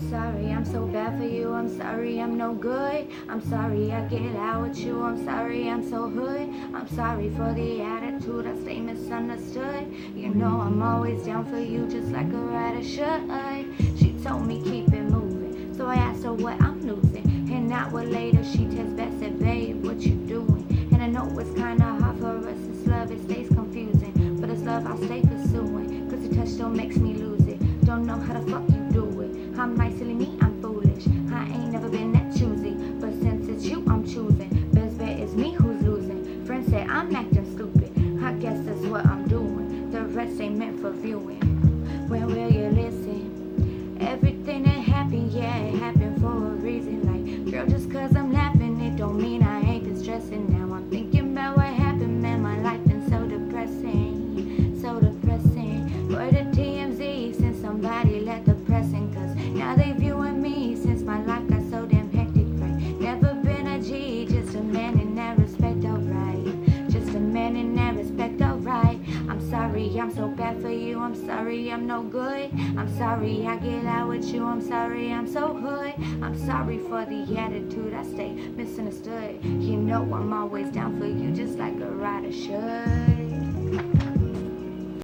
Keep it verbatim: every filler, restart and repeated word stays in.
sorry, I'm so bad for you. I'm sorry, I'm no good. I'm sorry, I get out with you. I'm sorry, I'm so hood. I'm sorry for the attitude, I stay misunderstood. You know I'm always down for you, just like a rider should. She told me keep it moving, so I asked her what I'm losing. An hour later, she texts back, said, babe, what you doing? And I know it's kinda hard for us, this love, it stays confusing. But it's love I'll stay pursuing, cause your touch still makes me lose it. Don't know how the fuck you do it. I'm nice, silly me, I'm foolish. I ain't never been that choosy, but since it's you I'm choosing. Best bet is me who's losing. Friends say I'm acting stupid, I guess that's what I'm doing. The rest ain't meant for viewing. When will you listen? Everything that happened, yeah, it happened for a reason. Like, girl, just cause I'm laughing, it don't mean I ain't been stressing. Now I'm thinking about what happened, man, my life been so depressing, so depressing. For the T M Z, since somebody let the pressing, cause now they viewing me, since my life got so damn hectic, right? Never been a G, just a man in that respect, alright. Just a man in that respect, alright. I'm sorry, I'm so bad for you. I'm sorry, I'm no good. I'm sorry, I get out with you. I'm sorry, I'm so hood. I'm sorry for the attitude, I stay misunderstood. You know I'm always down for you, just like a rider should.